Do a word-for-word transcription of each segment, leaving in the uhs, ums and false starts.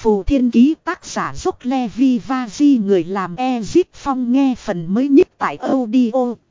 phù thiên ký tác giả dốc Levi và Di người làm Ezip Phong nghe phần mới nhất tại audio.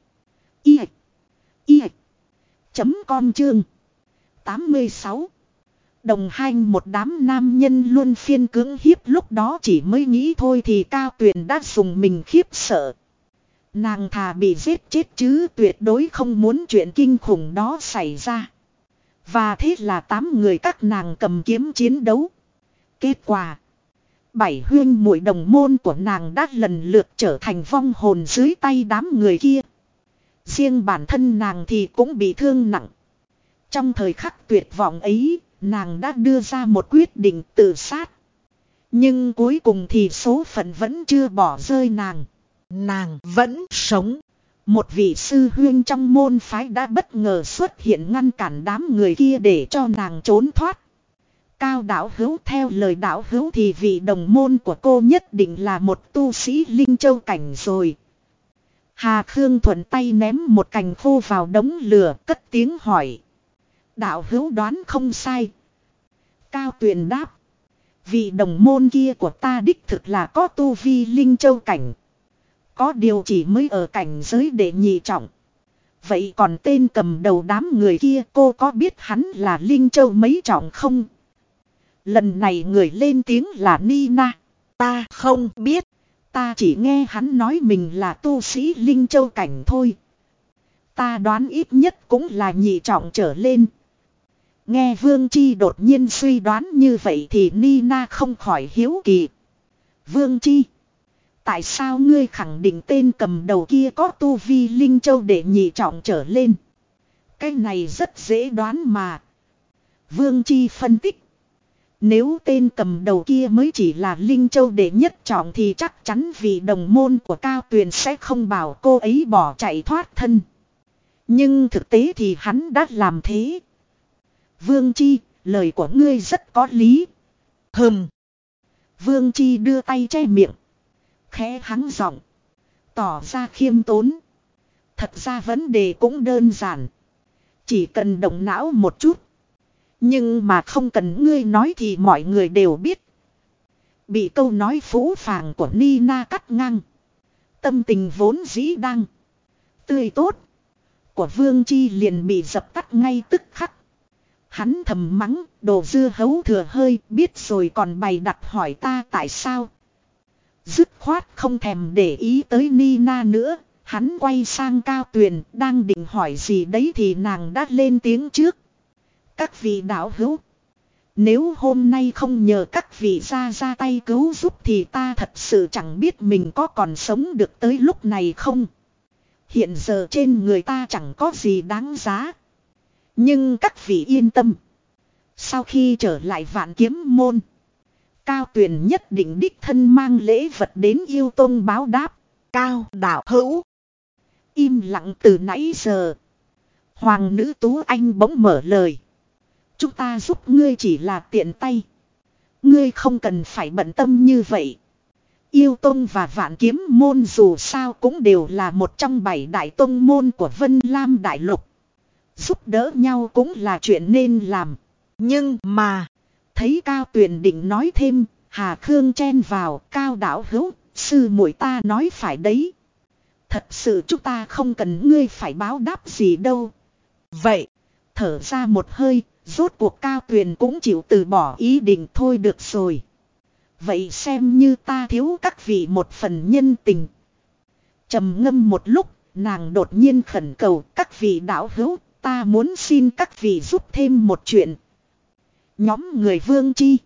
Y. Y. Chấm com chương. tám mươi sáu. Đồng hành một đám nam nhân luôn phiên cưỡng hiếp lúc đó chỉ mới nghĩ thôi thì Cao Tuyền đã dùng mình khiếp sợ. Nàng thà bị giết chết chứ tuyệt đối không muốn chuyện kinh khủng đó xảy ra. Và thế là tám người các nàng cầm kiếm chiến đấu. Kết quả, bảy huyên muội đồng môn của nàng đã lần lượt trở thành vong hồn dưới tay đám người kia. Riêng bản thân nàng thì cũng bị thương nặng. Trong thời khắc tuyệt vọng ấy, nàng đã đưa ra một quyết định tự sát. Nhưng cuối cùng thì số phận vẫn chưa bỏ rơi nàng. Nàng vẫn sống. Một vị sư huyên trong môn phái đã bất ngờ xuất hiện ngăn cản đám người kia để cho nàng trốn thoát. Cao đạo hữu, theo lời đạo hữu thì vị đồng môn của cô nhất định là một tu sĩ linh châu cảnh rồi. Hà Khương thuận tay ném một cành khô vào đống lửa, cất tiếng hỏi. Đạo hữu đoán không sai. Cao Tuyền đáp. Vị đồng môn kia của ta đích thực là có tu vi linh châu cảnh. Có điều chỉ mới ở cảnh giới đệ nhị trọng. Vậy còn tên cầm đầu đám người kia, cô có biết hắn là linh châu mấy trọng không? Lần này người lên tiếng là Nina. Ta không biết. Ta chỉ nghe hắn nói mình là tu sĩ linh châu cảnh thôi. Ta đoán ít nhất cũng là nhị trọng trở lên. Nghe Vương Chi đột nhiên suy đoán như vậy thì Nina không khỏi hiếu kỳ. Vương Chi, tại sao ngươi khẳng định tên cầm đầu kia có tu vi linh châu để nhị trọng trở lên? Cái này rất dễ đoán mà. Vương Chi phân tích. Nếu tên cầm đầu kia mới chỉ là linh châu đệ nhất trọng thì chắc chắn vị đồng môn của Cao Tuyền sẽ không bảo cô ấy bỏ chạy thoát thân. Nhưng thực tế thì hắn đã làm thế. Vương Chi, lời của ngươi rất có lý. Hừm. Vương Chi đưa tay che miệng. Khẽ hắng giọng. Tỏ ra khiêm tốn. Thật ra vấn đề cũng đơn giản. Chỉ cần động não một chút. Nhưng mà không cần ngươi nói thì mọi người đều biết. Bị câu nói phũ phàng của Nina cắt ngang. Tâm tình vốn dĩ đang tươi tốt của Vương Chi liền bị dập tắt ngay tức khắc. Hắn thầm mắng, đồ dưa hấu thừa hơi, biết rồi còn bày đặt hỏi ta tại sao. Dứt khoát không thèm để ý tới Nina nữa, hắn quay sang Cao Tuyền, đang định hỏi gì đấy thì nàng đã lên tiếng trước. Các vị đạo hữu, nếu hôm nay không nhờ các vị ra ra tay cứu giúp thì ta thật sự chẳng biết mình có còn sống được tới lúc này không. Hiện giờ trên người ta chẳng có gì đáng giá. Nhưng các vị yên tâm. Sau khi trở lại Vạn Kiếm Môn, Cao Tuyền nhất định đích thân mang lễ vật đến Yêu Tông báo đáp. Cao đạo hữu im lặng từ nãy giờ. Hoàng nữ Tú Anh bỗng mở lời. Chúng ta giúp ngươi chỉ là tiện tay. Ngươi không cần phải bận tâm như vậy. Yêu Tông và Vạn Kiếm Môn dù sao cũng đều là một trong bảy đại tông môn của Vân Lam Đại Lục. Giúp đỡ nhau cũng là chuyện nên làm. Nhưng mà, thấy Cao Tuyền định nói thêm, Hà Khương chen vào. Cao đạo hữu, sư muội ta nói phải đấy. Thật sự chúng ta không cần ngươi phải báo đáp gì đâu. Vậy, thở ra một hơi, rốt cuộc Cao Tuyền cũng chịu từ bỏ ý định thôi được rồi. Vậy xem như ta thiếu các vị một phần nhân tình. Trầm ngâm một lúc, nàng đột nhiên khẩn cầu các vị đạo hữu, ta muốn xin các vị giúp thêm một chuyện. Nhóm người Vương Chi,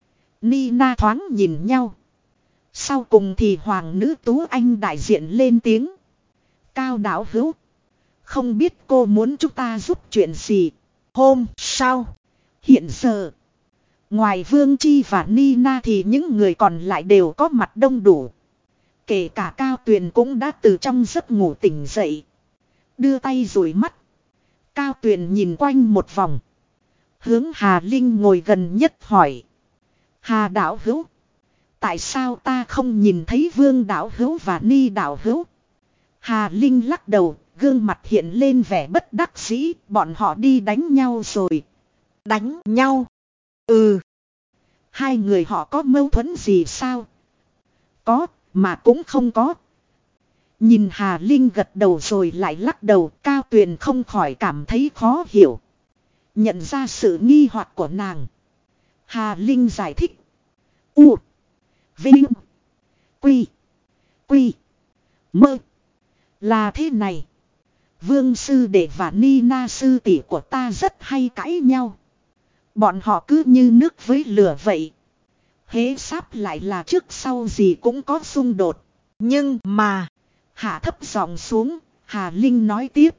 Nina thoáng nhìn nhau. Sau cùng thì Hoàng nữ Tú Anh đại diện lên tiếng. Cao đạo hữu, không biết cô muốn chúng ta giúp chuyện gì. Hôm sau, hiện giờ, ngoài Vương Chi và Nina thì những người còn lại đều có mặt đông đủ. Kể cả Cao Tuyền cũng đã từ trong giấc ngủ tỉnh dậy. Đưa tay dụi mắt. Cao Tuyền nhìn quanh một vòng. Hướng Hà Linh ngồi gần nhất hỏi. Hà đạo hữu, tại sao ta không nhìn thấy Vương đạo hữu và Ni đạo hữu? Hà Linh lắc đầu, gương mặt hiện lên vẻ bất đắc dĩ. Bọn họ đi đánh nhau rồi. Đánh nhau? Ừ. Hai người họ có mâu thuẫn gì sao? Có, mà cũng không có. Nhìn Hà Linh gật đầu rồi lại lắc đầu, Cao Tuyền không khỏi cảm thấy khó hiểu. Nhận ra sự nghi hoặc của nàng, Hà Linh giải thích. U. Vinh. Quy. Quy. Mơ. Là thế này. Vương sư đệ và Nina sư tỷ của ta rất hay cãi nhau. Bọn họ cứ như nước với lửa vậy. Hễ sáp lại là trước sau gì cũng có xung đột. Nhưng mà. Hạ thấp giọng xuống, Hà Linh nói tiếp.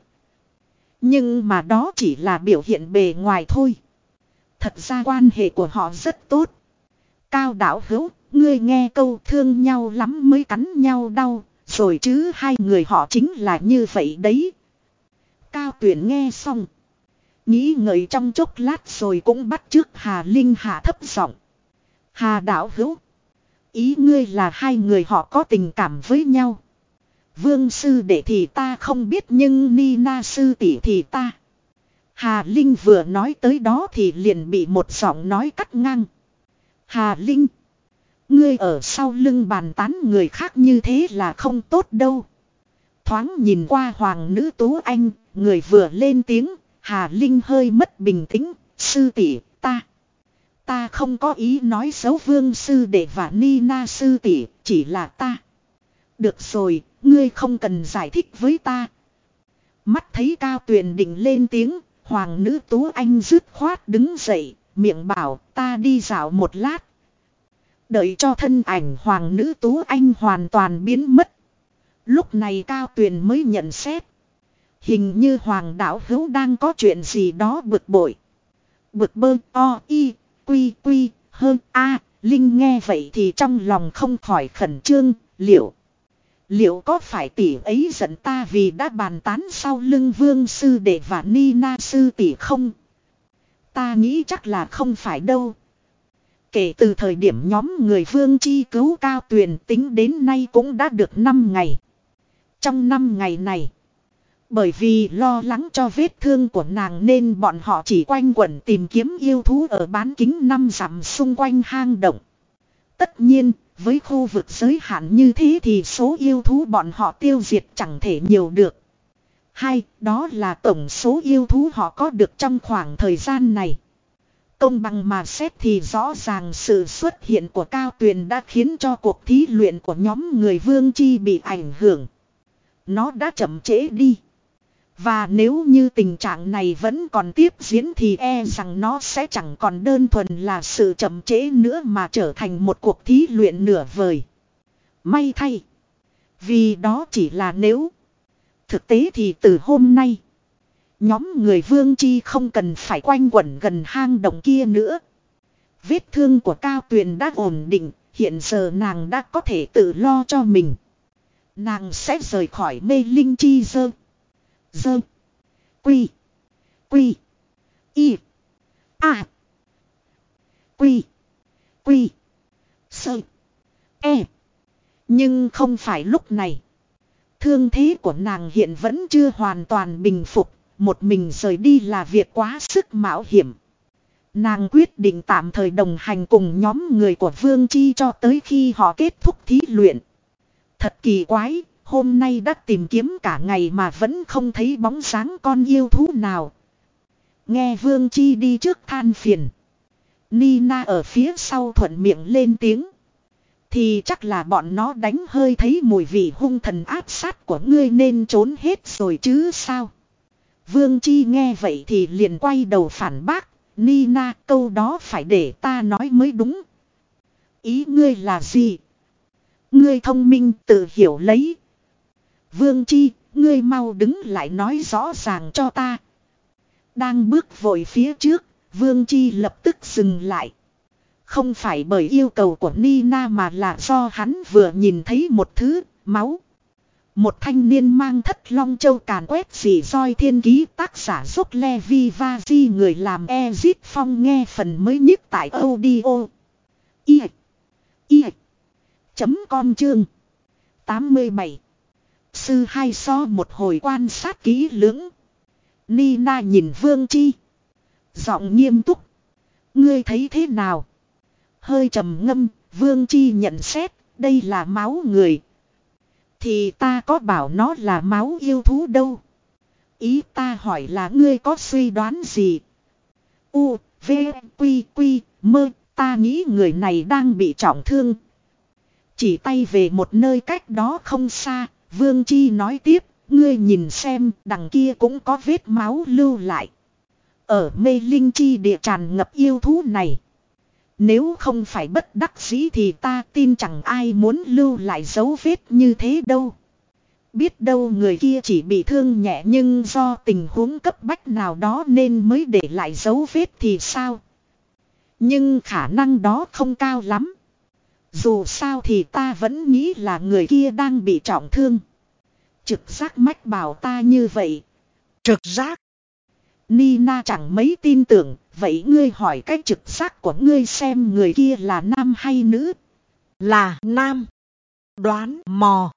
Nhưng mà đó chỉ là biểu hiện bề ngoài thôi. Thật ra quan hệ của họ rất tốt. Cao Đạo Hữu, ngươi nghe câu thương nhau lắm mới cắn nhau đau, rồi chứ hai người họ chính là như vậy đấy. Cao Tuyền nghe xong, nghĩ ngợi trong chốc lát rồi cũng bắt chước Hà Linh hạ thấp giọng. Hà Đạo Hữu, ý ngươi là hai người họ có tình cảm với nhau. Vương sư đệ thì ta không biết nhưng Nina sư tỷ thì ta. Hà Linh vừa nói tới đó thì liền bị một giọng nói cắt ngang. Hà Linh, ngươi ở sau lưng bàn tán người khác như thế là không tốt đâu. Thoáng nhìn qua Hoàng nữ Tú Anh, người vừa lên tiếng, Hà Linh hơi mất bình tĩnh, sư tỷ, ta. Ta không có ý nói xấu Vương sư đệ và Nina sư tỷ, chỉ là ta. Được rồi, ngươi không cần giải thích với ta. Mắt thấy Cao Tuyền định lên tiếng, Hoàng nữ Tú Anh dứt khoát đứng dậy, miệng bảo ta đi dạo một lát. Đợi cho thân ảnh Hoàng nữ Tú Anh hoàn toàn biến mất. Lúc này Cao Tuyền mới nhận xét. Hình như Hoàng Đạo Hữu đang có chuyện gì đó bực bội. Bực bơ o y quy quy hơn a. Linh nghe vậy thì trong lòng không khỏi khẩn trương. Liệu Liệu có phải tỷ ấy giận ta vì đã bàn tán sau lưng Vương sư đệ và Nina sư tỷ không? Ta nghĩ chắc là không phải đâu. Kể từ thời điểm nhóm người Vương chi cứu Cao Tuyền tính đến nay cũng đã được năm ngày. Trong năm ngày này, bởi vì lo lắng cho vết thương của nàng nên bọn họ chỉ quanh quẩn tìm kiếm yêu thú ở bán kính năm dặm xung quanh hang động. Tất nhiên, với khu vực giới hạn như thế thì số yêu thú bọn họ tiêu diệt chẳng thể nhiều được. Hai, đó là tổng số yêu thú họ có được trong khoảng thời gian này. Công bằng mà xét thì rõ ràng sự xuất hiện của Cao Tuyền đã khiến cho cuộc thí luyện của nhóm người Vương Chi bị ảnh hưởng. Nó đã chậm trễ đi. Và nếu như tình trạng này vẫn còn tiếp diễn thì e rằng nó sẽ chẳng còn đơn thuần là sự chậm trễ nữa mà trở thành một cuộc thí luyện nửa vời. May thay. Vì đó chỉ là nếu. Thực tế thì từ hôm nay, nhóm người Vương Chi không cần phải quanh quẩn gần hang động kia nữa. Vết thương của Cao Tuyền đã ổn định, hiện giờ nàng đã có thể tự lo cho mình. Nàng sẽ rời khỏi mê linh chi dơ. Dơ. Quy. Quy. Y. A. Quy. Quy. Sơ. E. Nhưng không phải lúc này. Thương thế của nàng hiện vẫn chưa hoàn toàn bình phục. Một mình rời đi là việc quá sức mạo hiểm. Nàng quyết định tạm thời đồng hành cùng nhóm người của Vương Chi cho tới khi họ kết thúc thí luyện. Thật kỳ quái. Hôm nay đã tìm kiếm cả ngày mà vẫn không thấy bóng dáng con yêu thú nào. Nghe Vương Chi đi trước than phiền. Nina ở phía sau thuận miệng lên tiếng. Thì chắc là bọn nó đánh hơi thấy mùi vị hung thần áp sát của ngươi nên trốn hết rồi chứ sao. Vương Chi nghe vậy thì liền quay đầu phản bác. Nina, câu đó phải để ta nói mới đúng. Ý ngươi là gì? Ngươi thông minh tự hiểu lấy. Vương Chi, ngươi mau đứng lại nói rõ ràng cho ta. Đang bước vội phía trước, Vương Chi lập tức dừng lại. Không phải bởi yêu cầu của Nina mà là do hắn vừa nhìn thấy một thứ, máu. Một thanh niên mang thất long châu càn quét xỉ roi thiên ký, tác giả giúp Levi và Di, người làm Ezit Phong, nghe phần mới nhất tại audio. I. I. Chấm com chương. tám mươi bảy. Sư hai so một hồi quan sát kỹ lưỡng. Nina nhìn Vương Chi. Giọng nghiêm túc. Ngươi thấy thế nào? Hơi trầm ngâm, Vương Chi nhận xét, đây là máu người. Thì ta có bảo nó là máu yêu thú đâu. Ý ta hỏi là ngươi có suy đoán gì? U, V, Quy, Quy, Mơ, ta nghĩ người này đang bị trọng thương. Chỉ tay về một nơi cách đó không xa, Vương Chi nói tiếp, ngươi nhìn xem, đằng kia cũng có vết máu lưu lại. Ở mê linh chi địa tràn ngập yêu thú này. Nếu không phải bất đắc dĩ thì ta tin chẳng ai muốn lưu lại dấu vết như thế đâu. Biết đâu người kia chỉ bị thương nhẹ nhưng do tình huống cấp bách nào đó nên mới để lại dấu vết thì sao? Nhưng khả năng đó không cao lắm. Dù sao thì ta vẫn nghĩ là người kia đang bị trọng thương. Trực giác mách bảo ta như vậy. Trực giác? Nina chẳng mấy tin tưởng. Vậy ngươi hỏi cái trực giác của ngươi xem người kia là nam hay nữ? Là nam. Đoán mò.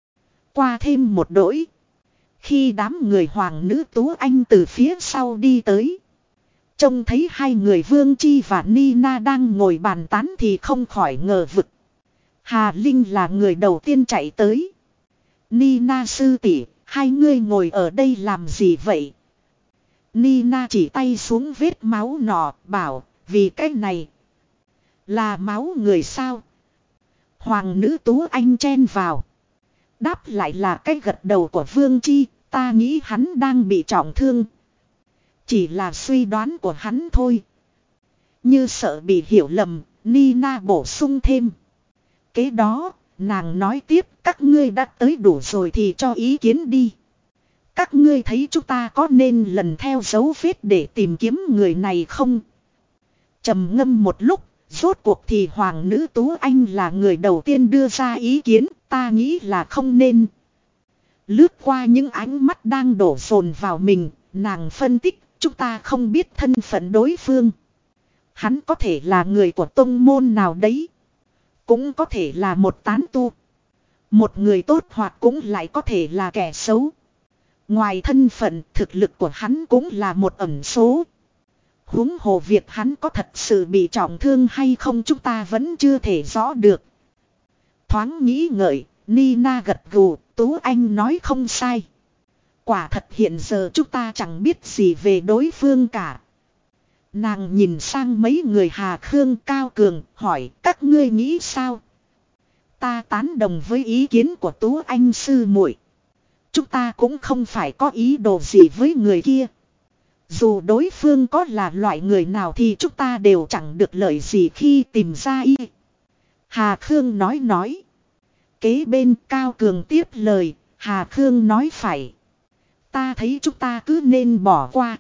Qua thêm một đỗi. Khi đám người hoàng nữ Tú Anh từ phía sau đi tới. Trông thấy hai người Vương Chi và Nina đang ngồi bàn tán thì không khỏi ngờ vực. Hà Linh là người đầu tiên chạy tới. Nina sư tỷ, hai ngươi ngồi ở đây làm gì vậy? Nina chỉ tay xuống vết máu nọ, bảo, vì cái này là máu người sao? Hoàng nữ Tú Anh chen vào. Đáp lại là cái gật đầu của Vương Chi, ta nghĩ hắn đang bị trọng thương. Chỉ là suy đoán của hắn thôi. Như sợ bị hiểu lầm, Nina bổ sung thêm. Kế đó, nàng nói tiếp, các ngươi đã tới đủ rồi thì cho ý kiến đi. Các ngươi thấy chúng ta có nên lần theo dấu vết để tìm kiếm người này không? Trầm ngâm một lúc, rốt cuộc thì Hoàng nữ Tú Anh là người đầu tiên đưa ra ý kiến, ta nghĩ là không nên. Lướt qua những ánh mắt đang đổ dồn vào mình, nàng phân tích, chúng ta không biết thân phận đối phương. Hắn có thể là người của tông môn nào đấy. Cũng có thể là một tán tu. Một người tốt hoặc cũng lại có thể là kẻ xấu. Ngoài thân phận, thực lực của hắn cũng là một ẩn số. Huống hồ việc hắn có thật sự bị trọng thương hay không chúng ta vẫn chưa thể rõ được. Thoáng nghĩ ngợi, Nina gật gù, Tú Anh nói không sai. Quả thật hiện giờ chúng ta chẳng biết gì về đối phương cả. Nàng nhìn sang mấy người Hà Khương Cao Cường, hỏi các ngươi nghĩ sao? Ta tán đồng với ý kiến của Tú Anh sư muội. Chúng ta cũng không phải có ý đồ gì với người kia. Dù đối phương có là loại người nào thì chúng ta đều chẳng được lợi gì khi tìm ra y. Hà Khương nói nói. Kế bên Cao Cường tiếp lời, Hà Khương nói phải. Ta thấy chúng ta cứ nên bỏ qua.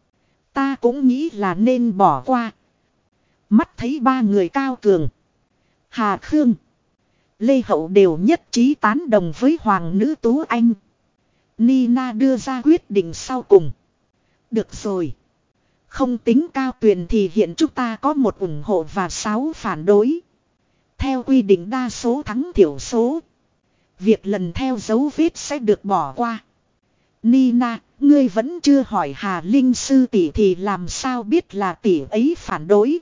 Ta cũng nghĩ là nên bỏ qua. Mắt thấy ba người Cao Cường, Hà Khương, Lê Hậu đều nhất trí tán đồng với Hoàng nữ Tú Anh. Nina đưa ra quyết định sau cùng. Được rồi. Không tính Cao Tuyền thì hiện chúng ta có một ủng hộ và sáu phản đối. Theo quy định đa số thắng thiểu số. Việc lần theo dấu vết sẽ được bỏ qua. Nina, ngươi vẫn chưa hỏi Hà Linh sư tỷ thì làm sao biết là tỷ ấy phản đối.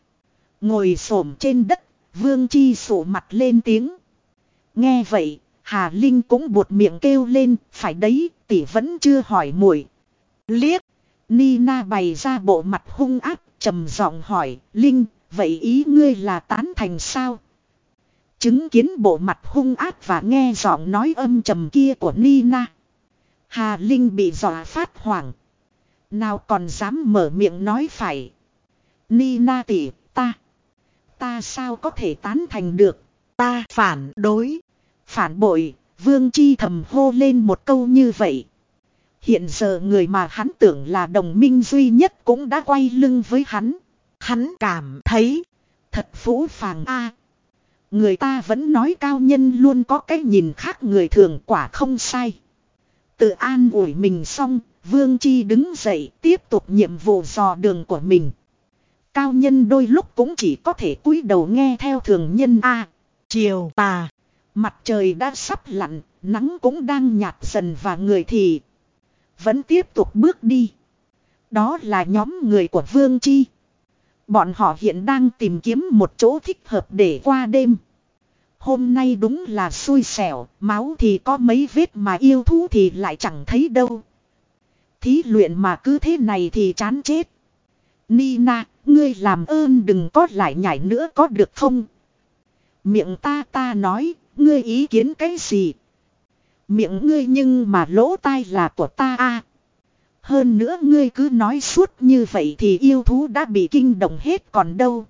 Ngồi xổm trên đất, Vương Chi sụ mặt lên tiếng. Nghe vậy, Hà Linh cũng buột miệng kêu lên, phải đấy, tỷ vẫn chưa hỏi muội. Liếc, Nina bày ra bộ mặt hung ác, trầm giọng hỏi, Linh, vậy ý ngươi là tán thành sao? Chứng kiến bộ mặt hung ác và nghe giọng nói âm trầm kia của Nina, Hà Linh bị dọa phát hoảng. Nào còn dám mở miệng nói phải. Nina tỷ, ta, ta sao có thể tán thành được? Ta phản đối. Phản bội, Vương Chi thầm hô lên một câu như vậy. Hiện giờ người mà hắn tưởng là đồng minh duy nhất cũng đã quay lưng với hắn. Hắn cảm thấy thật phũ phàng a. Người ta vẫn nói cao nhân luôn có cái nhìn khác người thường, quả không sai. Tự an ủi mình xong, Vương Chi đứng dậy tiếp tục nhiệm vụ dò đường của mình. Cao nhân đôi lúc cũng chỉ có thể cúi đầu nghe theo thường nhân a. Chiều tà, mặt trời đã sắp lặn, nắng cũng đang nhạt dần và người thì vẫn tiếp tục bước đi. Đó là nhóm người của Vương Chi. Bọn họ hiện đang tìm kiếm một chỗ thích hợp để qua đêm. Hôm nay đúng là xui xẻo, máu thì có mấy vết mà yêu thú thì lại chẳng thấy đâu. Thí luyện mà cứ thế này thì chán chết. Nina, ngươi làm ơn đừng có lại nhảy nữa có được không? Miệng ta ta nói, ngươi ý kiến cái gì? Miệng ngươi nhưng mà lỗ tai là của ta a. Hơn nữa ngươi cứ nói suốt như vậy thì yêu thú đã bị kinh động hết còn đâu.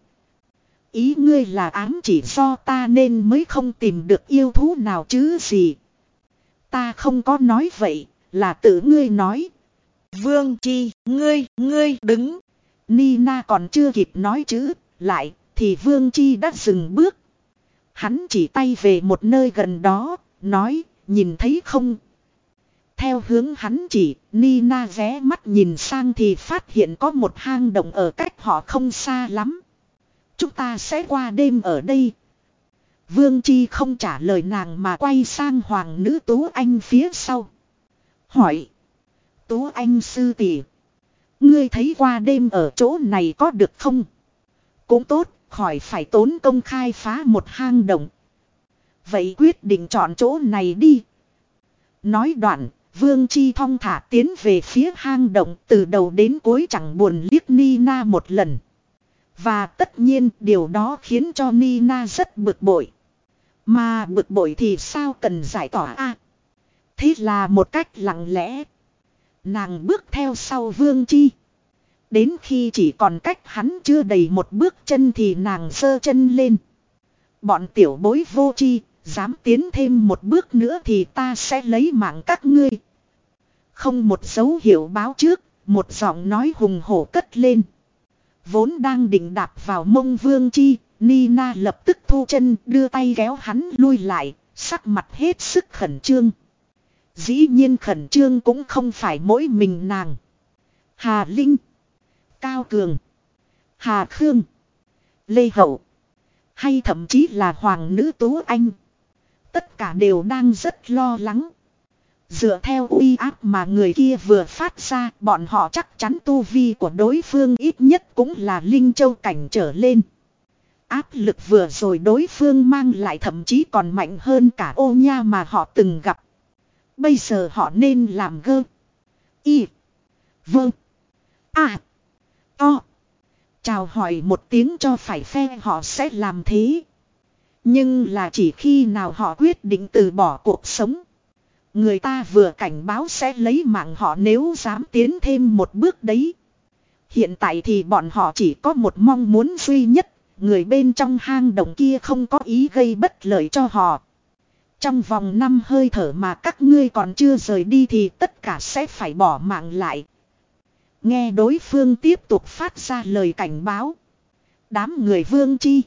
Ý ngươi là ám chỉ do ta nên mới không tìm được yêu thú nào chứ gì. Ta không có nói vậy, là tự ngươi nói. Vương Chi, ngươi, ngươi đứng. Nina còn chưa kịp nói chữ, lại, thì Vương Chi đã dừng bước. Hắn chỉ tay về một nơi gần đó, nói, nhìn thấy không? Theo hướng hắn chỉ, Nina ghé mắt nhìn sang thì phát hiện có một hang động ở cách họ không xa lắm. Chúng ta sẽ qua đêm ở đây. Vương Chi không trả lời nàng mà quay sang hoàng nữ Tú Anh phía sau. Hỏi. Tú Anh sư tỷ, ngươi thấy qua đêm ở chỗ này có được không? Cũng tốt, khỏi phải tốn công khai phá một hang động. Vậy quyết định chọn chỗ này đi. Nói đoạn, Vương Chi thong thả tiến về phía hang động từ đầu đến cuối chẳng buồn liếc Nina một lần. Và tất nhiên điều đó khiến cho Nina rất bực bội. Mà bực bội thì sao cần giải tỏa a? À, thế là một cách lặng lẽ, nàng bước theo sau Vương Chi. Đến khi chỉ còn cách hắn chưa đầy một bước chân thì nàng giơ chân lên. Bọn tiểu bối vô chi, dám tiến thêm một bước nữa thì ta sẽ lấy mạng các ngươi. Không một dấu hiệu báo trước, một giọng nói hùng hổ cất lên. Vốn đang định đạp vào mông Vương Chi, Nina lập tức thu chân đưa tay kéo hắn lui lại, sắc mặt hết sức khẩn trương. Dĩ nhiên khẩn trương cũng không phải mỗi mình nàng. Hà Linh, Cao Cường, Hà Khương, Lê Hậu, hay thậm chí là hoàng nữ Tú Anh. Tất cả đều đang rất lo lắng. Dựa theo uy áp mà người kia vừa phát ra, bọn họ chắc chắn tu vi của đối phương ít nhất cũng là linh châu cảnh trở lên. Áp lực vừa rồi đối phương mang lại thậm chí còn mạnh hơn cả ô nha mà họ từng gặp. Bây giờ họ nên làm gơ. Y. Vâng. À. To. Chào hỏi một tiếng cho phải phe họ sẽ làm thế. Nhưng là chỉ khi nào họ quyết định từ bỏ cuộc sống. Người ta vừa cảnh báo sẽ lấy mạng họ nếu dám tiến thêm một bước đấy. Hiện tại thì bọn họ chỉ có một mong muốn duy nhất. Người bên trong hang động kia không có ý gây bất lợi cho họ. Trong vòng năm hơi thở mà các ngươi còn chưa rời đi thì tất cả sẽ phải bỏ mạng lại. Nghe đối phương tiếp tục phát ra lời cảnh báo. Đám người Vương Chi,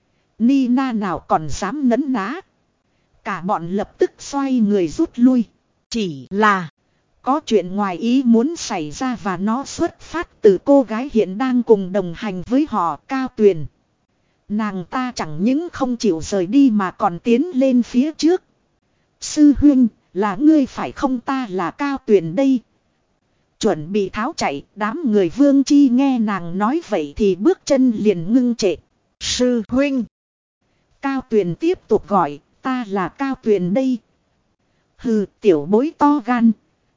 Nina nào còn dám nấn ná. Cả bọn lập tức xoay người rút lui. Chỉ là có chuyện ngoài ý muốn xảy ra và nó xuất phát từ cô gái hiện đang cùng đồng hành với họ, Cao Tuyền. Nàng ta chẳng những không chịu rời đi mà còn tiến lên phía trước. Sư huynh, là ngươi phải không? Ta là Cao Tuyền đây. Chuẩn bị tháo chạy, đám người Vương Chi nghe nàng nói vậy thì bước chân liền ngưng trệ. sư huynh. Cao Tuyền tiếp tục gọi, ta là Cao Tuyền đây. Hừ, tiểu bối to gan.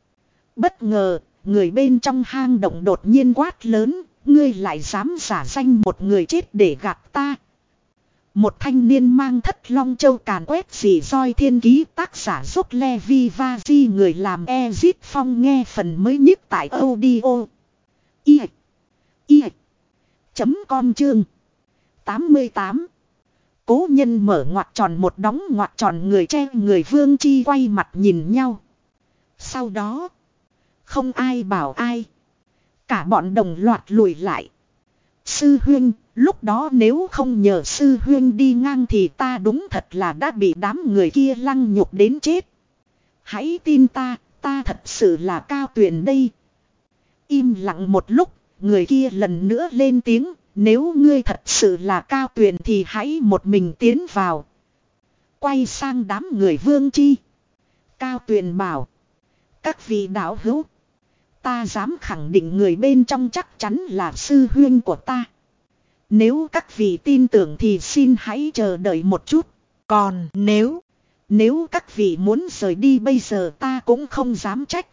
Bất ngờ, người bên trong hang động đột nhiên quát lớn, ngươi lại dám giả danh một người chết để gạt ta. Một thanh niên mang thất long châu càn quét dì roi thiên ký, tác giả giúp Levi và Di, người làm Ezit Phong, nghe phần mới nhất tại audio. I. I. Chấm com chương. tám mươi tám. Cố nhân mở ngoặc tròn một đóng ngoặc tròn, người che người Vương Chi quay mặt nhìn nhau. Sau đó, không ai bảo ai. Cả bọn đồng loạt lùi lại. Sư huynh, lúc đó nếu không nhờ sư huynh đi ngang thì ta đúng thật là đã bị đám người kia lăng nhục đến chết. Hãy tin ta, ta thật sự là Cao Tuyền đây. Im lặng một lúc, người kia lần nữa lên tiếng, nếu ngươi thật sự là Cao Tuyền thì hãy một mình tiến vào. Quay sang đám người Vương Chi, Cao Tuyền bảo, các vị đạo hữu, ta dám khẳng định người bên trong chắc chắn là sư huynh của ta. Nếu các vị tin tưởng thì xin hãy chờ đợi một chút. Còn nếu, Nếu các vị muốn rời đi bây giờ ta cũng không dám trách.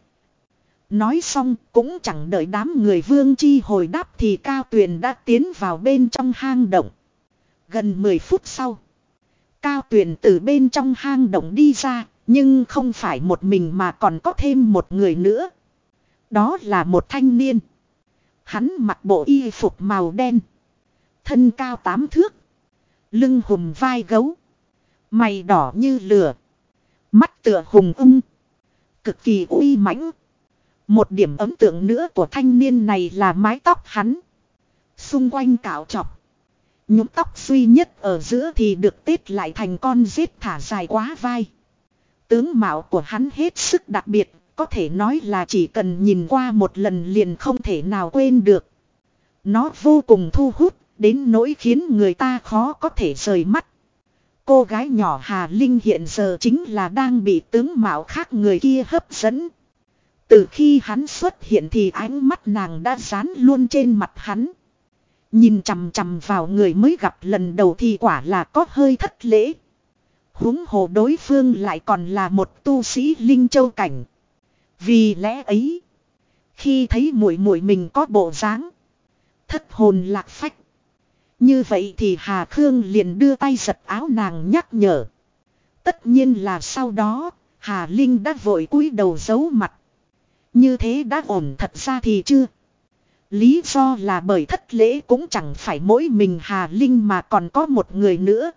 Nói xong cũng chẳng đợi đám người Vương Chi hồi đáp thì Cao Tuyền đã tiến vào bên trong hang động. Gần mười phút sau, Cao Tuyền từ bên trong hang động đi ra, nhưng không phải một mình mà còn có thêm một người nữa. Đó là một thanh niên. Hắn mặc bộ y phục màu đen, thân cao tám thước, lưng hùm vai gấu, mày đỏ như lửa, mắt tựa hùng ưng, cực kỳ uy mãnh. Một điểm ấn tượng nữa của thanh niên này là mái tóc hắn xung quanh cạo chọc. Nhúm tóc duy nhất ở giữa thì được tết lại thành con rết thả dài quá vai. Tướng mạo của hắn hết sức đặc biệt, có thể nói là chỉ cần nhìn qua một lần liền không thể nào quên được. Nó vô cùng thu hút, đến nỗi khiến người ta khó có thể rời mắt. Cô gái nhỏ Hà Linh hiện giờ chính là đang bị tướng mạo khác người kia hấp dẫn. Từ khi hắn xuất hiện thì ánh mắt nàng đã dán luôn trên mặt hắn. Nhìn chằm chằm vào người mới gặp lần đầu thì quả là có hơi thất lễ. Huống hồ đối phương lại còn là một tu sĩ linh châu cảnh. Vì lẽ ấy, khi thấy muội muội mình có bộ dáng thất hồn lạc phách, như vậy thì Hà Khương liền đưa tay giật áo nàng nhắc nhở. Tất nhiên là sau đó, Hà Linh đã vội cúi đầu giấu mặt. Như thế đã ổn, thật ra thì chưa. Lý do là bởi thất lễ cũng chẳng phải mỗi mình Hà Linh mà còn có một người nữa.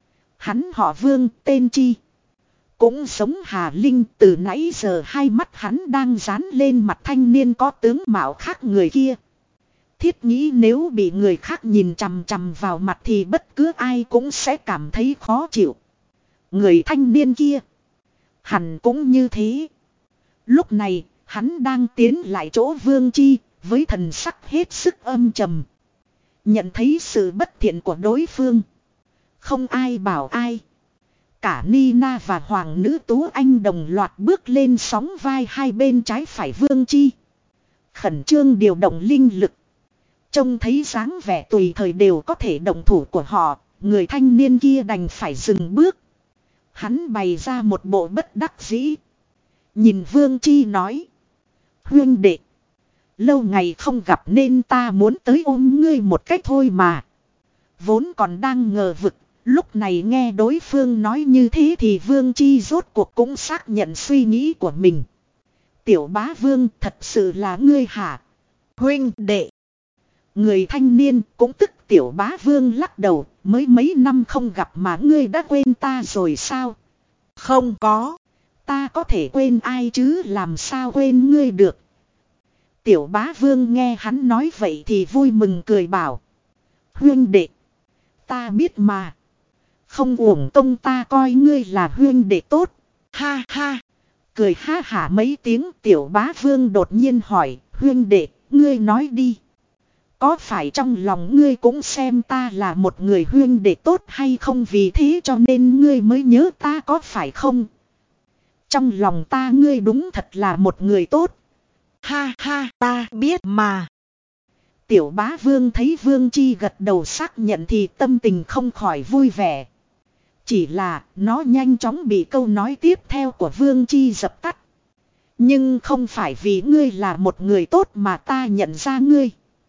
Hắn họ Vương, tên Chi. Cũng giống Hà Linh, từ nãy giờ hai mắt hắn đang dán lên mặt thanh niên có tướng mạo khác người kia. Thiết nghĩ nếu bị người khác nhìn chằm chằm vào mặt thì bất cứ ai cũng sẽ cảm thấy khó chịu. Người thanh niên kia hẳn cũng như thế. Lúc này, hắn đang tiến lại chỗ Vương Chi, với thần sắc hết sức âm trầm. Nhận thấy sự bất thiện của đối phương, không ai bảo ai. Cả Nina và Hoàng nữ Tú Anh đồng loạt bước lên sóng vai hai bên trái phải Vương Chi. Khẩn trương điều động linh lực. Trông thấy dáng vẻ tùy thời đều có thể động thủ của họ, người thanh niên kia đành phải dừng bước. Hắn bày ra một bộ bất đắc dĩ. Nhìn Vương Chi nói: Huynh đệ, lâu ngày không gặp nên ta muốn tới ôm ngươi một cách thôi mà. Vốn còn đang ngờ vực, lúc này nghe đối phương nói như thế thì Vương Chi rốt cuộc cũng xác nhận suy nghĩ của mình. Tiểu bá Vương, thật sự là ngươi hả? huynh đệ. Người thanh niên cũng tức Tiểu bá Vương lắc đầu, mới mấy năm không gặp mà ngươi đã quên ta rồi sao? Không có. Ta có thể quên ai chứ, làm sao quên ngươi được? Tiểu bá Vương nghe hắn nói vậy thì vui mừng cười bảo: Huynh đệ, ta biết mà. Không uổng công ta coi ngươi là huynh đệ tốt. Ha ha. Cười ha hả mấy tiếng, Tiểu bá Vương đột nhiên hỏi: Huynh đệ, ngươi nói đi. Có phải trong lòng ngươi cũng xem ta là một người huynh đệ tốt hay không, vì thế cho nên ngươi mới nhớ ta có phải không? Trong lòng ta ngươi đúng thật là một người tốt. Ha ha, ta biết mà. Tiểu bá Vương thấy Vương Chi gật đầu xác nhận thì tâm tình không khỏi vui vẻ. Chỉ là nó nhanh chóng bị câu nói tiếp theo của Vương Chi dập tắt. Nhưng không phải vì ngươi là một người tốt mà ta nhận ra ngươi.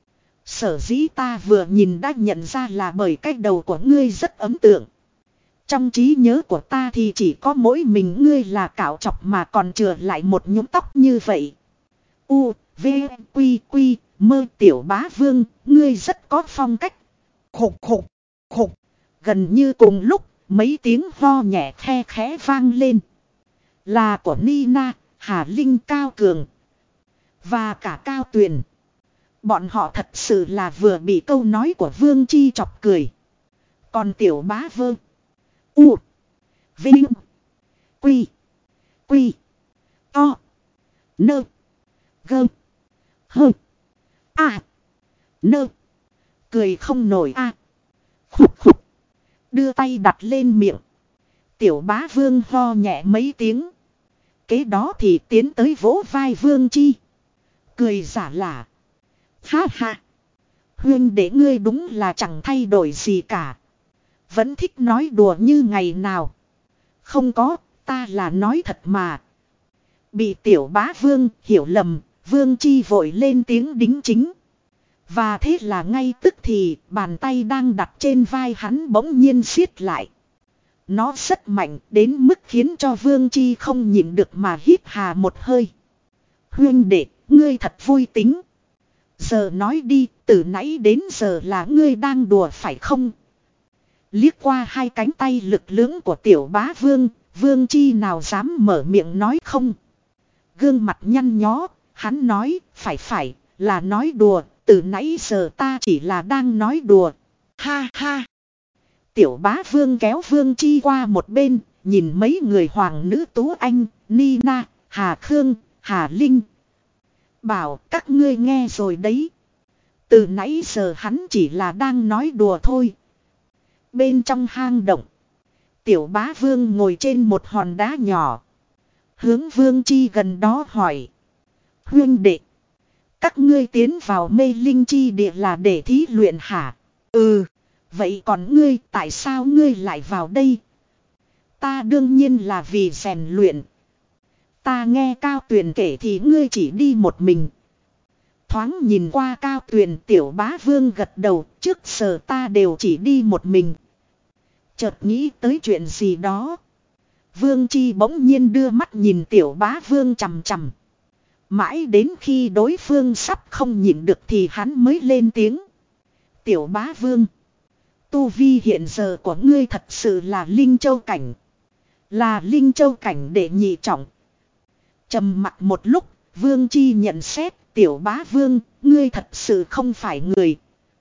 Sở dĩ ta vừa nhìn đã nhận ra là bởi cái đầu của ngươi rất ấn tượng. Trong trí nhớ của ta thì chỉ có mỗi mình ngươi là cạo chọc mà còn chừa lại một nhúm tóc như vậy. U, V, Quy, Quy, mơ. Tiểu bá Vương, ngươi rất có phong cách. Khục khục, khục. Gần như cùng lúc, mấy tiếng ho nhẹ khe khẽ vang lên. Là của Nina, Hà Linh, Cao Cường và cả Cao Tuyền. Bọn họ thật sự là vừa bị câu nói của Vương Chi chọc cười. Còn Tiểu bá Vương, U, Vinh, Quy, Quy, To, Nơ, Gơ, Hơ, À, Nơ, cười không nổi a. À. Khục khục. Đưa tay đặt lên miệng. Tiểu bá Vương ho nhẹ mấy tiếng. Kế đó thì tiến tới vỗ vai Vương Chi. Cười giả lả. Ha ha. Huynh đệ ngươi đúng là chẳng thay đổi gì cả. Vẫn thích nói đùa như ngày nào. Không có, ta là nói thật mà. Bị tiểu bá vương hiểu lầm, Vương Chi vội lên tiếng đính chính. Và thế là ngay tức thì bàn tay đang đặt trên vai hắn bỗng nhiên siết lại. Nó rất mạnh đến mức khiến cho Vương Chi không nhịn được mà hít hà một hơi. Huynh đệ, ngươi thật vui tính. Giờ nói đi, từ nãy đến giờ là ngươi đang đùa phải không? Liếc qua hai cánh tay lực lưỡng của tiểu bá vương, Vương Chi nào dám mở miệng nói không? Gương mặt nhăn nhó, hắn nói, phải phải, là nói đùa, từ nãy giờ ta chỉ là đang nói đùa. Ha ha! Tiểu bá vương kéo Vương Chi qua một bên, nhìn mấy người hoàng nữ tú anh, Nina, Hà Khương, Hà Linh. Bảo các ngươi nghe rồi đấy. Từ nãy giờ hắn chỉ là đang nói đùa thôi. Bên trong hang động, tiểu bá vương ngồi trên một hòn đá nhỏ. Hướng Vương Chi gần đó hỏi. Huynh đệ, các ngươi tiến vào mê linh chi địa là để thí luyện hả? Ừ, vậy còn ngươi tại sao ngươi lại vào đây? Ta đương nhiên là vì rèn luyện. Ta nghe Cao Tuyền kể thì ngươi chỉ đi một mình. Thoáng nhìn qua Cao Tuyền, tiểu bá vương gật đầu, trước giờ ta đều chỉ đi một mình. Chợt nghĩ tới chuyện gì đó. Vương Chi bỗng nhiên đưa mắt nhìn tiểu bá vương chằm chằm. Mãi đến khi đối phương sắp không nhịn được thì hắn mới lên tiếng. Tiểu bá vương, tu vi hiện giờ của ngươi thật sự là Linh Châu cảnh. Là Linh Châu cảnh đệ nhị trọng. Trầm mặc một lúc, Vương Chi nhận xét, tiểu bá vương, ngươi thật sự không phải người.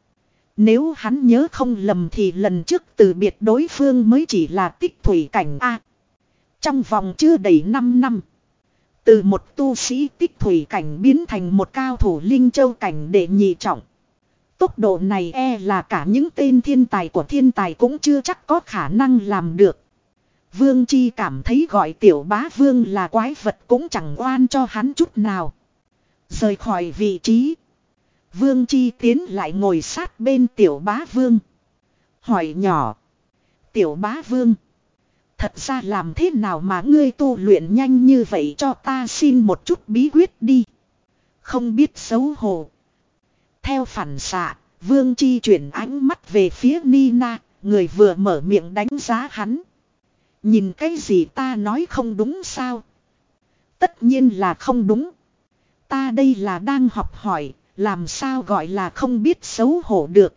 Nếu hắn nhớ không lầm thì lần trước từ biệt đối phương mới chỉ là tích thủy cảnh A. Trong vòng chưa đầy năm năm. Từ một tu sĩ tích thủy cảnh biến thành một cao thủ Linh Châu cảnh đệ nhị trọng. Tốc độ này e là cả những tên thiên tài của thiên tài cũng chưa chắc có khả năng làm được. Vương Chi cảm thấy gọi tiểu bá vương là quái vật cũng chẳng oan cho hắn chút nào. Rời khỏi vị trí, Vương Chi tiến lại ngồi sát bên tiểu bá vương. Hỏi nhỏ. Tiểu bá vương, thật ra làm thế nào mà ngươi tu luyện nhanh như vậy, cho ta xin một chút bí quyết đi. Không biết xấu hổ. Theo phản xạ, Vương Chi chuyển ánh mắt về phía Nina, người vừa mở miệng đánh giá hắn. Nhìn cái gì ta nói không đúng sao? Tất nhiên là không đúng. Ta đây là đang học hỏi, làm sao gọi là không biết xấu hổ được.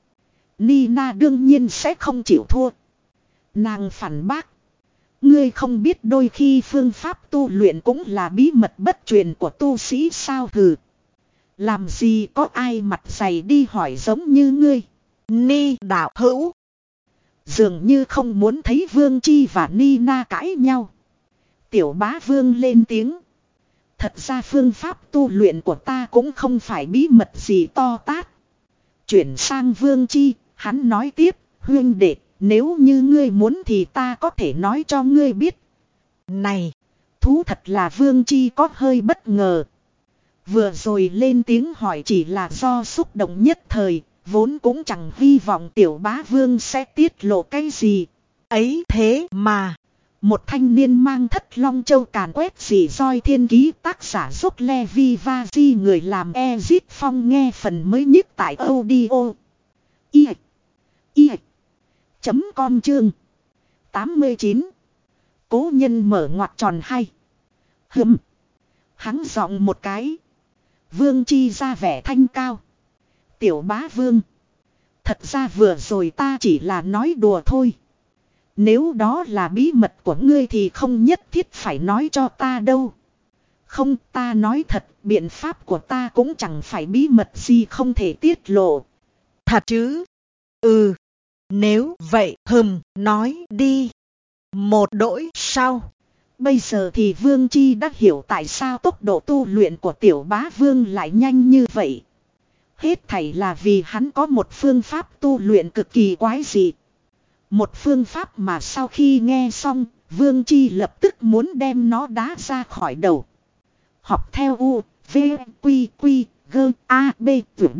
Nina đương nhiên sẽ không chịu thua. Nàng phản bác. Ngươi không biết đôi khi phương pháp tu luyện cũng là bí mật bất truyền của tu sĩ sao hừ. Làm gì có ai mặt dày đi hỏi giống như ngươi. Ni đạo hữu. Dường như không muốn thấy Vương Chi và Nina cãi nhau. Tiểu bá vương lên tiếng. Thật ra phương pháp tu luyện của ta cũng không phải bí mật gì to tát. Chuyển sang Vương Chi, hắn nói tiếp, huynh đệ, nếu như ngươi muốn thì ta có thể nói cho ngươi biết. Này, thú thật là Vương Chi có hơi bất ngờ. Vừa rồi lên tiếng hỏi chỉ là do xúc động nhất thời, vốn cũng chẳng hy vọng tiểu bá vương sẽ tiết lộ cái gì. Ấy thế mà, một thanh niên mang thất long châu càn quét xỉ roi thiên ký, tác giả giúp Levi và Di, người làm Ezit Phong, nghe phần mới nhất tại audio. Y. Y. Chấm com chương. tám mươi chín. Cố nhân mở ngoặc tròn hay. Hừm. Hắn giọng một cái. Vương Chi ra vẻ thanh cao. Tiểu bá vương, thật ra vừa rồi ta chỉ là nói đùa thôi. Nếu đó là bí mật của ngươi thì không nhất thiết phải nói cho ta đâu. Không, ta nói thật, biện pháp của ta cũng chẳng phải bí mật gì không thể tiết lộ. Thật chứ? Ừ. Nếu vậy hừm, nói đi. Một đỗi sau. Bây giờ thì Vương Chi đã hiểu tại sao tốc độ tu luyện của tiểu bá vương lại nhanh như vậy. Hết thảy là vì hắn có một phương pháp tu luyện cực kỳ quái dị. Một phương pháp mà sau khi nghe xong, Vương Chi lập tức muốn đem nó đá ra khỏi đầu. Học theo U, V, Quy, Quy, G, A, B, tưởng đi,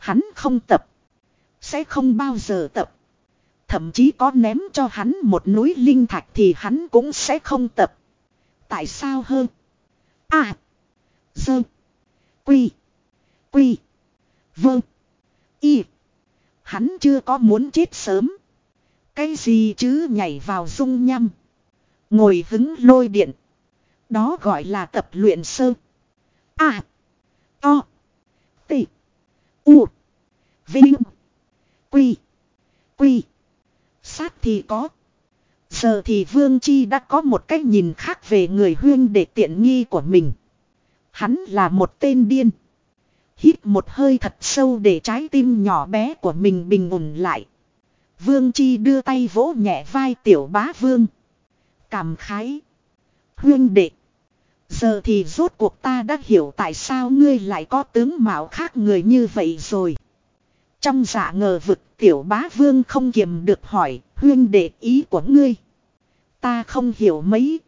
Hắn không tập. Sẽ không bao giờ tập. Thậm chí có ném cho hắn một núi linh thạch thì hắn cũng sẽ không tập. Tại sao hơn? À. Dơ. Quy. Quy. Vâng. Y. Hắn chưa có muốn chết sớm. Cái gì chứ nhảy vào dung nhăm. Ngồi hứng lôi điện. Đó gọi là tập luyện sơ. À. To. Tị. U. Vinh. Quy. Quy. Sát thì có. Giờ thì Vương Chi đã có một cách nhìn khác về người huyên để tiện nghi của mình. Hắn là một tên điên. Hít một hơi thật sâu để trái tim nhỏ bé của mình bình ổn lại. Vương Chi đưa tay vỗ nhẹ vai Tiểu Bá Vương. Cảm khái. Huyên đệ. Giờ thì rốt cuộc ta đã hiểu tại sao ngươi lại có tướng mạo khác người như vậy rồi. Trong dạ ngờ vực Tiểu Bá Vương không kiềm được hỏi. Huyên đệ ý của ngươi. Ta không hiểu mấy.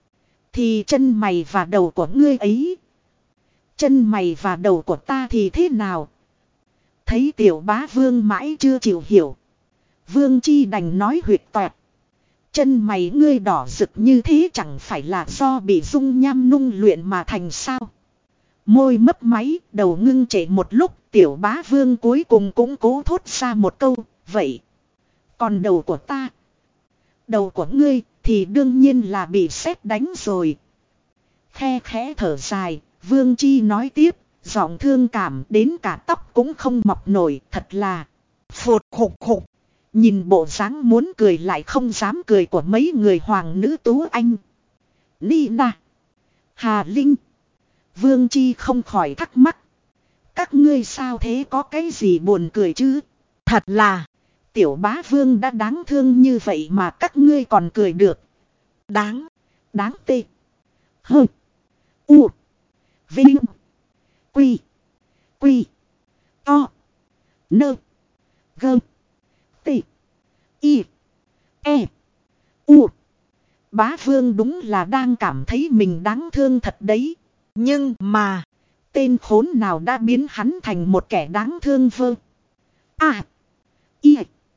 Thì chân mày và đầu của ngươi ấy. Chân mày và đầu của ta thì thế nào? Thấy Tiểu Bá Vương mãi chưa chịu hiểu. Vương Chi đành nói huyệt toẹt. Chân mày ngươi đỏ rực như thế chẳng phải là do bị dung nham nung luyện mà thành sao? Môi mấp máy, đầu ngưng trệ một lúc, Tiểu Bá Vương cuối cùng cũng cố thốt ra một câu, vậy. Còn đầu của ta, đầu của ngươi thì đương nhiên là bị sét đánh rồi. Khe khẽ thở dài, Vương Chi nói tiếp, giọng thương cảm đến cả tóc cũng không mọc nổi, thật là phụt khục khục. Nhìn bộ dáng muốn cười lại không dám cười của mấy người hoàng nữ tú anh. Nina. Hà Linh. Vương Chi không khỏi thắc mắc. Các ngươi sao thế, có cái gì buồn cười chứ? Thật là. Tiểu Bá Vương đã đáng thương như vậy mà các ngươi còn cười được. Đáng. Đáng tê. Hơ. U. Vinh. Quy. Quy. To. Nơ. Gơ. Tê. Y. E. U. Bá Vương đúng là đang cảm thấy mình đáng thương thật đấy. Nhưng mà. Tên khốn nào đã biến hắn thành một kẻ đáng thương vơ. À. Y.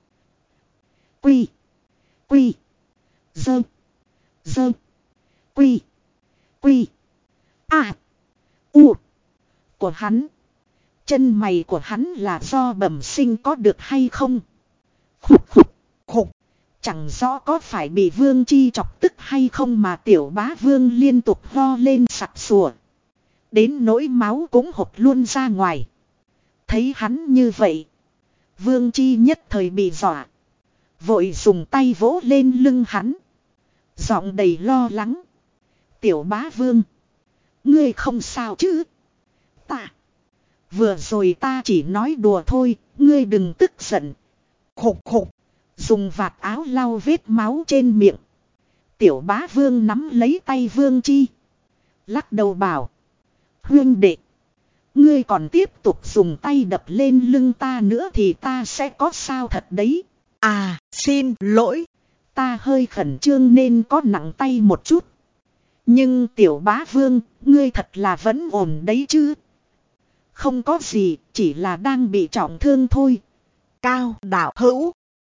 Quy. Quy. Dơ. Dơ. Quy. Quy. À. U. Của hắn. Chân mày của hắn là do bẩm sinh có được hay không? Khục khục. Khục. Chẳng rõ có phải bị Vương Chi chọc tức hay không mà Tiểu Bá Vương liên tục ho lên sặc sủa. Đến nỗi máu cũng hộc luôn ra ngoài. Thấy hắn như vậy. Vương Chi nhất thời bị dọa. Vội dùng tay vỗ lên lưng hắn. Giọng đầy lo lắng. Tiểu Bá Vương. Ngươi không sao chứ? Ta. Vừa rồi ta chỉ nói đùa thôi. Ngươi đừng tức giận. Khục khục. Dùng vạt áo lau vết máu trên miệng. Tiểu Bá Vương nắm lấy tay Vương Chi. Lắc đầu bảo. Huyên đệ. Ngươi còn tiếp tục dùng tay đập lên lưng ta nữa thì ta sẽ có sao thật đấy. À, xin lỗi. Ta hơi khẩn trương nên có nặng tay một chút. Nhưng Tiểu Bá Vương, ngươi thật là vẫn ổn đấy chứ? Không có gì, chỉ là đang bị trọng thương thôi. Cao đạo hữu.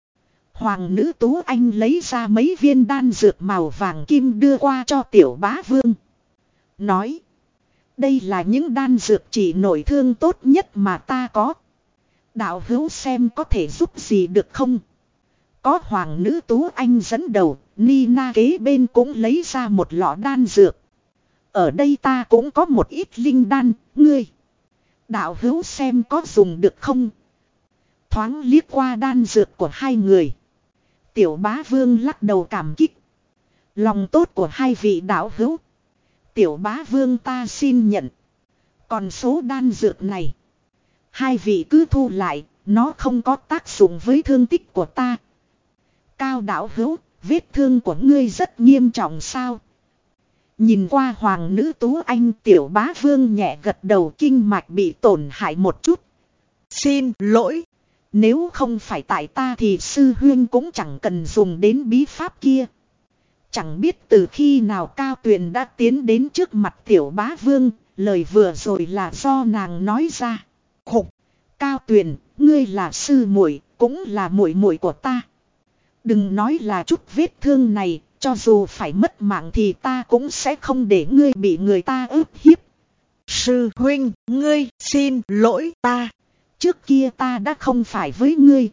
Hoàng nữ Tú Anh lấy ra mấy viên đan dược màu vàng kim đưa qua cho Tiểu Bá Vương. Nói. Đây là những đan dược trị nổi thương tốt nhất mà ta có. Đạo hữu xem có thể giúp gì được không? Có hoàng nữ Tú Anh dẫn đầu, Nina kế bên cũng lấy ra một lọ đan dược. Ở đây ta cũng có một ít linh đan, ngươi. Đạo hữu xem có dùng được không? Thoáng liếc qua đan dược của hai người. Tiểu Bá Vương lắc đầu cảm kích. Lòng tốt của hai vị đạo hữu. Tiểu Bá Vương ta xin nhận. Còn số đan dược này. Hai vị cứ thu lại. Nó không có tác dụng với thương tích của ta. Cao đạo hữu. Vết thương của ngươi rất nghiêm trọng sao? Nhìn qua hoàng nữ Tú Anh, Tiểu Bá Vương nhẹ gật đầu, kinh mạch bị tổn hại một chút. Xin lỗi. Nếu không phải tại ta thì sư huyên cũng chẳng cần dùng đến bí pháp kia. Chẳng biết từ khi nào Cao Tuyền đã tiến đến trước mặt Tiểu Bá Vương, lời vừa rồi là do nàng nói ra. Khục. Cao Tuyền, ngươi là sư muội, cũng là muội muội của ta. Đừng nói là chút vết thương này, cho dù phải mất mạng thì ta cũng sẽ không để ngươi bị người ta ức hiếp. Sư huynh, ngươi xin lỗi ta. Trước kia ta đã không phải với ngươi.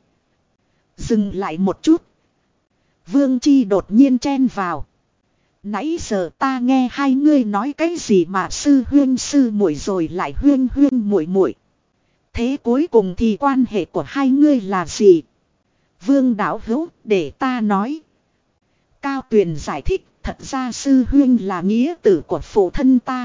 Dừng lại một chút. Vương Chi đột nhiên chen vào. Nãy giờ ta nghe hai ngươi nói cái gì mà sư huyên sư muội rồi lại huyên huyên muội muội. Thế cuối cùng thì quan hệ của hai ngươi là gì? Vương đạo hữu, để ta nói. Cao Tuyền giải thích, thật ra sư huyên là nghĩa tử của phụ thân ta.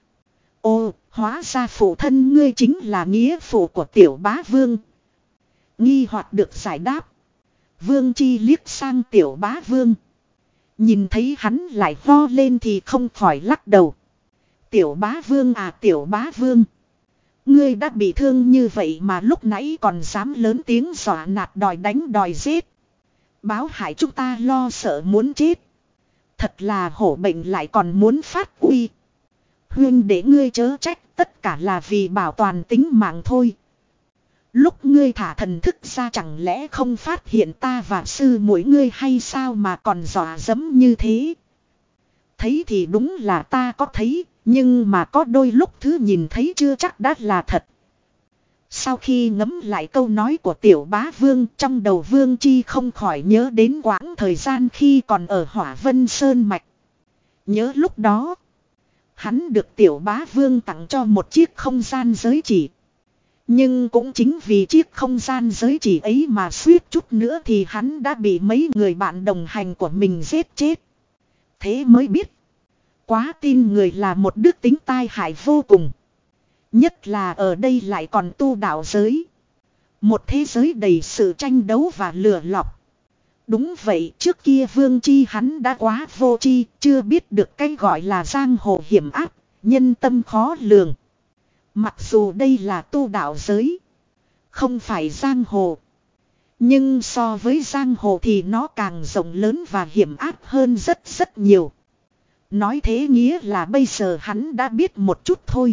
Ồ, hóa ra phụ thân ngươi chính là nghĩa phụ của tiểu bá vương. Nghi hoặc được giải đáp. Vương Chi liếc sang tiểu bá vương. Nhìn thấy hắn lại vo lên thì không khỏi lắc đầu. Tiểu bá vương à tiểu bá vương. Ngươi đã bị thương như vậy mà lúc nãy còn dám lớn tiếng dọa nạt đòi đánh đòi giết. Báo hại chúng ta lo sợ muốn chết. Thật là hổ bệnh lại còn muốn phát uy. Huyên để ngươi chớ trách, tất cả là vì bảo toàn tính mạng thôi. Lúc ngươi thả thần thức ra chẳng lẽ không phát hiện ta và sư muội ngươi hay sao mà còn dọa dẫm như thế. Thấy thì đúng là ta có thấy, nhưng mà có đôi lúc thứ nhìn thấy chưa chắc đã là thật. Sau khi ngẫm lại câu nói của tiểu bá vương, trong đầu Vương Chi không khỏi nhớ đến quãng thời gian khi còn ở Hỏa Vân Sơn Mạch. Nhớ lúc đó, hắn được tiểu bá vương tặng cho một chiếc không gian giới chỉ. Nhưng cũng chính vì chiếc không gian giới chỉ ấy mà suýt chút nữa thì hắn đã bị mấy người bạn đồng hành của mình giết chết. Thế mới biết, quá tin người là một đức tính tai hại vô cùng. Nhất là ở đây lại còn tu đạo giới. Một thế giới đầy sự tranh đấu và lừa lọc. Đúng vậy, trước kia Vương Chi hắn đã quá vô tri, chưa biết được cái gọi là giang hồ hiểm áp, nhân tâm khó lường. Mặc dù đây là tu đạo giới, không phải giang hồ. Nhưng so với giang hồ thì nó càng rộng lớn và hiểm áp hơn rất rất nhiều. Nói thế nghĩa là bây giờ hắn đã biết một chút thôi.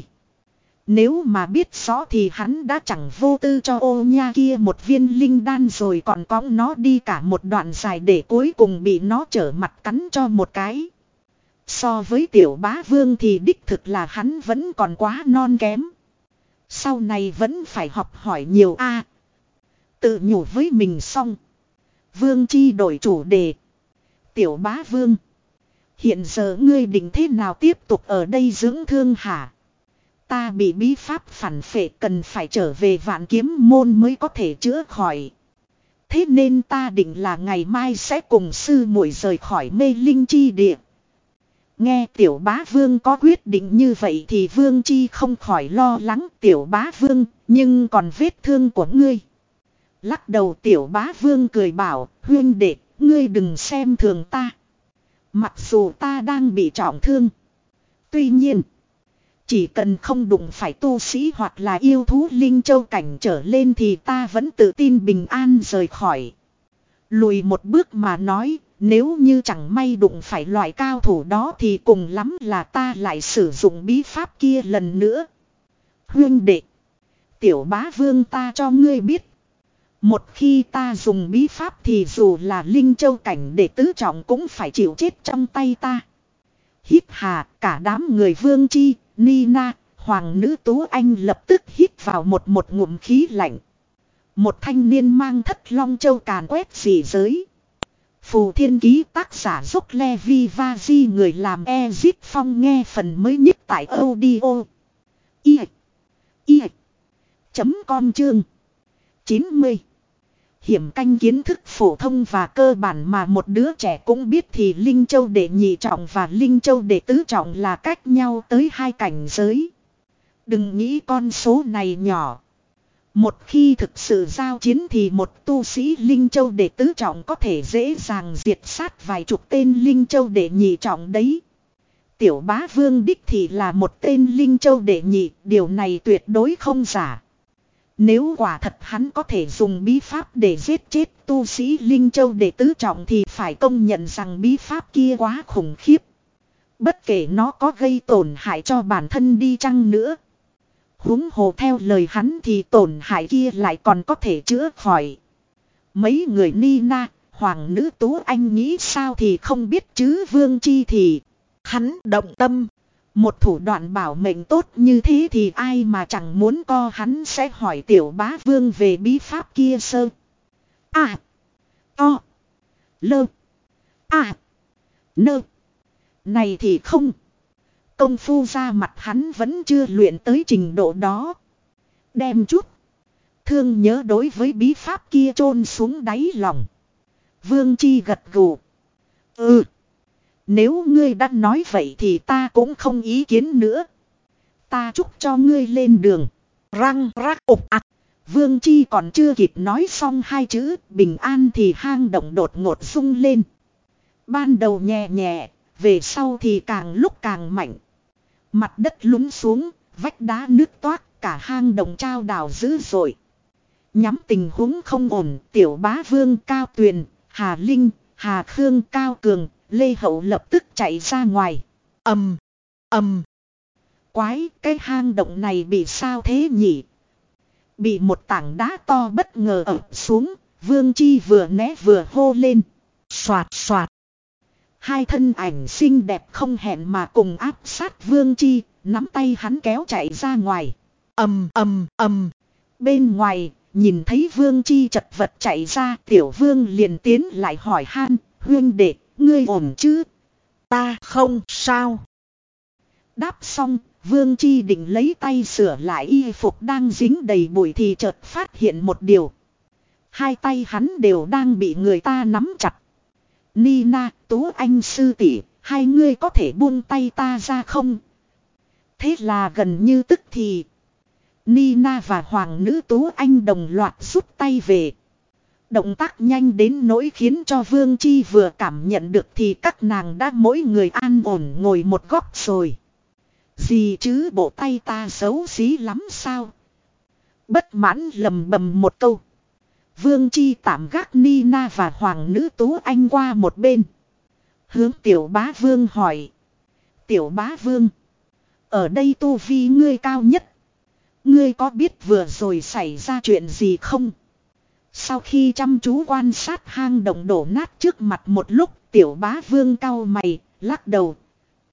Nếu mà biết rõ thì hắn đã chẳng vô tư cho ô nha kia một viên linh đan rồi còn cõng nó đi cả một đoạn dài để cuối cùng bị nó trở mặt cắn cho một cái. So với tiểu bá vương thì đích thực là hắn vẫn còn quá non kém. Sau này vẫn phải học hỏi nhiều a. Tự nhủ với mình xong. Vương Chi đổi chủ đề. Tiểu bá vương. Hiện giờ ngươi định thế nào tiếp tục ở đây dưỡng thương hả? Ta bị bí pháp phản phệ cần phải trở về Vạn Kiếm môn mới có thể chữa khỏi. Thế nên ta định là ngày mai sẽ cùng sư muội rời khỏi mê linh chi địa. Nghe tiểu bá vương có quyết định như vậy thì Vương Chi không khỏi lo lắng tiểu bá vương, nhưng còn vết thương của ngươi. Lắc đầu tiểu bá vương cười bảo, huynh đệ, ngươi đừng xem thường ta. Mặc dù ta đang bị trọng thương. Tuy nhiên, chỉ cần không đụng phải tu sĩ hoặc là yêu thú linh châu cảnh trở lên thì ta vẫn tự tin bình an rời khỏi. Lùi một bước mà nói, nếu như chẳng may đụng phải loại cao thủ đó thì cùng lắm là ta lại sử dụng bí pháp kia lần nữa. Huynh đệ, tiểu bá vương ta cho ngươi biết. Một khi ta dùng bí pháp thì dù là linh châu cảnh đệ tứ trọng cũng phải chịu chết trong tay ta. Hít hà, cả đám người Vương Chi, Nina, Hoàng nữ Tú Anh lập tức hít vào một một ngụm khí lạnh. Một thanh niên mang thất long châu càn quét dị giới. Phù Thiên Ký tác giả Dốc Levi Vaji người làm Ezip Phong nghe phần mới nhất tại audio. I. I. Chấm com chương. chín mươi. Hiểm canh kiến thức phổ thông và cơ bản mà một đứa trẻ cũng biết thì Linh Châu đệ nhị trọng và Linh Châu đệ tứ trọng là cách nhau tới hai cảnh giới. Đừng nghĩ con số này nhỏ. Một khi thực sự giao chiến thì một tu sĩ Linh Châu đệ tứ trọng có thể dễ dàng diệt sát vài chục tên Linh Châu đệ nhị trọng đấy. Tiểu bá vương đích thì là một tên Linh Châu đệ nhị, điều này tuyệt đối không giả. Nếu quả thật hắn có thể dùng bí pháp để giết chết tu sĩ Linh Châu đệ tứ trọng thì phải công nhận rằng bí pháp kia quá khủng khiếp. Bất kể nó có gây tổn hại cho bản thân đi chăng nữa. Huống hồ theo lời hắn thì tổn hại kia lại còn có thể chữa khỏi. Mấy người Nina, hoàng nữ Tú Anh nghĩ sao thì không biết chứ Vương Chi thì Hắn động tâm. một thủ đoạn bảo mệnh tốt như thế thì ai mà chẳng muốn co hắn sẽ hỏi tiểu bá vương về bí pháp kia sơ. À. To. Lơ. À. Nơ. Này thì không. Công phu ra mặt hắn vẫn chưa luyện tới trình độ đó. Đem chút. Thương nhớ đối với bí pháp kia chôn xuống đáy lòng. Vương Chi gật gù. Ừ. Nếu ngươi đã nói vậy thì ta cũng không ý kiến nữa. Ta chúc cho ngươi lên đường. Răng rắc ục ạch. Vương Chi còn chưa kịp nói xong hai chữ bình an thì hang động đột ngột rung lên. Ban đầu nhẹ nhẹ, về sau thì càng lúc càng mạnh. Mặt đất lún xuống, vách đá nứt toác, cả hang động trao đảo dữ dội. Nhắm tình huống không ổn, tiểu bá vương Cao Tuyền, Hà Linh, Hà Khương Cao Cường, Lê Hậu lập tức chạy ra ngoài. Ầm, ầm. Quái, cái hang động này bị sao thế nhỉ? Bị một tảng đá to bất ngờ ập xuống, Vương Chi vừa né vừa hô lên. Xoạt xoạt. Hai thân ảnh xinh đẹp không hẹn mà cùng áp sát Vương Chi, nắm tay hắn kéo chạy ra ngoài. Ầm ầm ầm. Bên ngoài, nhìn thấy Vương Chi chật vật chạy ra, tiểu vương liền tiến lại hỏi han, huynh đệ, ngươi ổn chứ? Ta không sao. Đáp xong, Vương Chi định lấy tay sửa lại y phục đang dính đầy bụi thì chợt phát hiện một điều. Hai tay hắn đều đang bị người ta nắm chặt. Nina, Tú Anh sư tỷ, hai ngươi có thể buông tay ta ra không? Thế là gần như tức thì Nina và hoàng nữ Tú Anh đồng loạt rút tay về. Động tác nhanh đến nỗi khiến cho Vương Chi vừa cảm nhận được thì các nàng đã mỗi người an ổn ngồi một góc rồi. Gì chứ bộ tay ta xấu xí lắm sao? Bất mãn lầm bầm một câu. Vương Chi tạm gác Nina và hoàng nữ Tú Anh qua một bên. Hướng tiểu bá vương hỏi. Tiểu bá vương. Ở đây tu vi ngươi cao nhất. Ngươi có biết vừa rồi xảy ra chuyện gì không? Sau khi chăm chú quan sát hang động đổ nát trước mặt một lúc, tiểu bá vương cau mày, lắc đầu,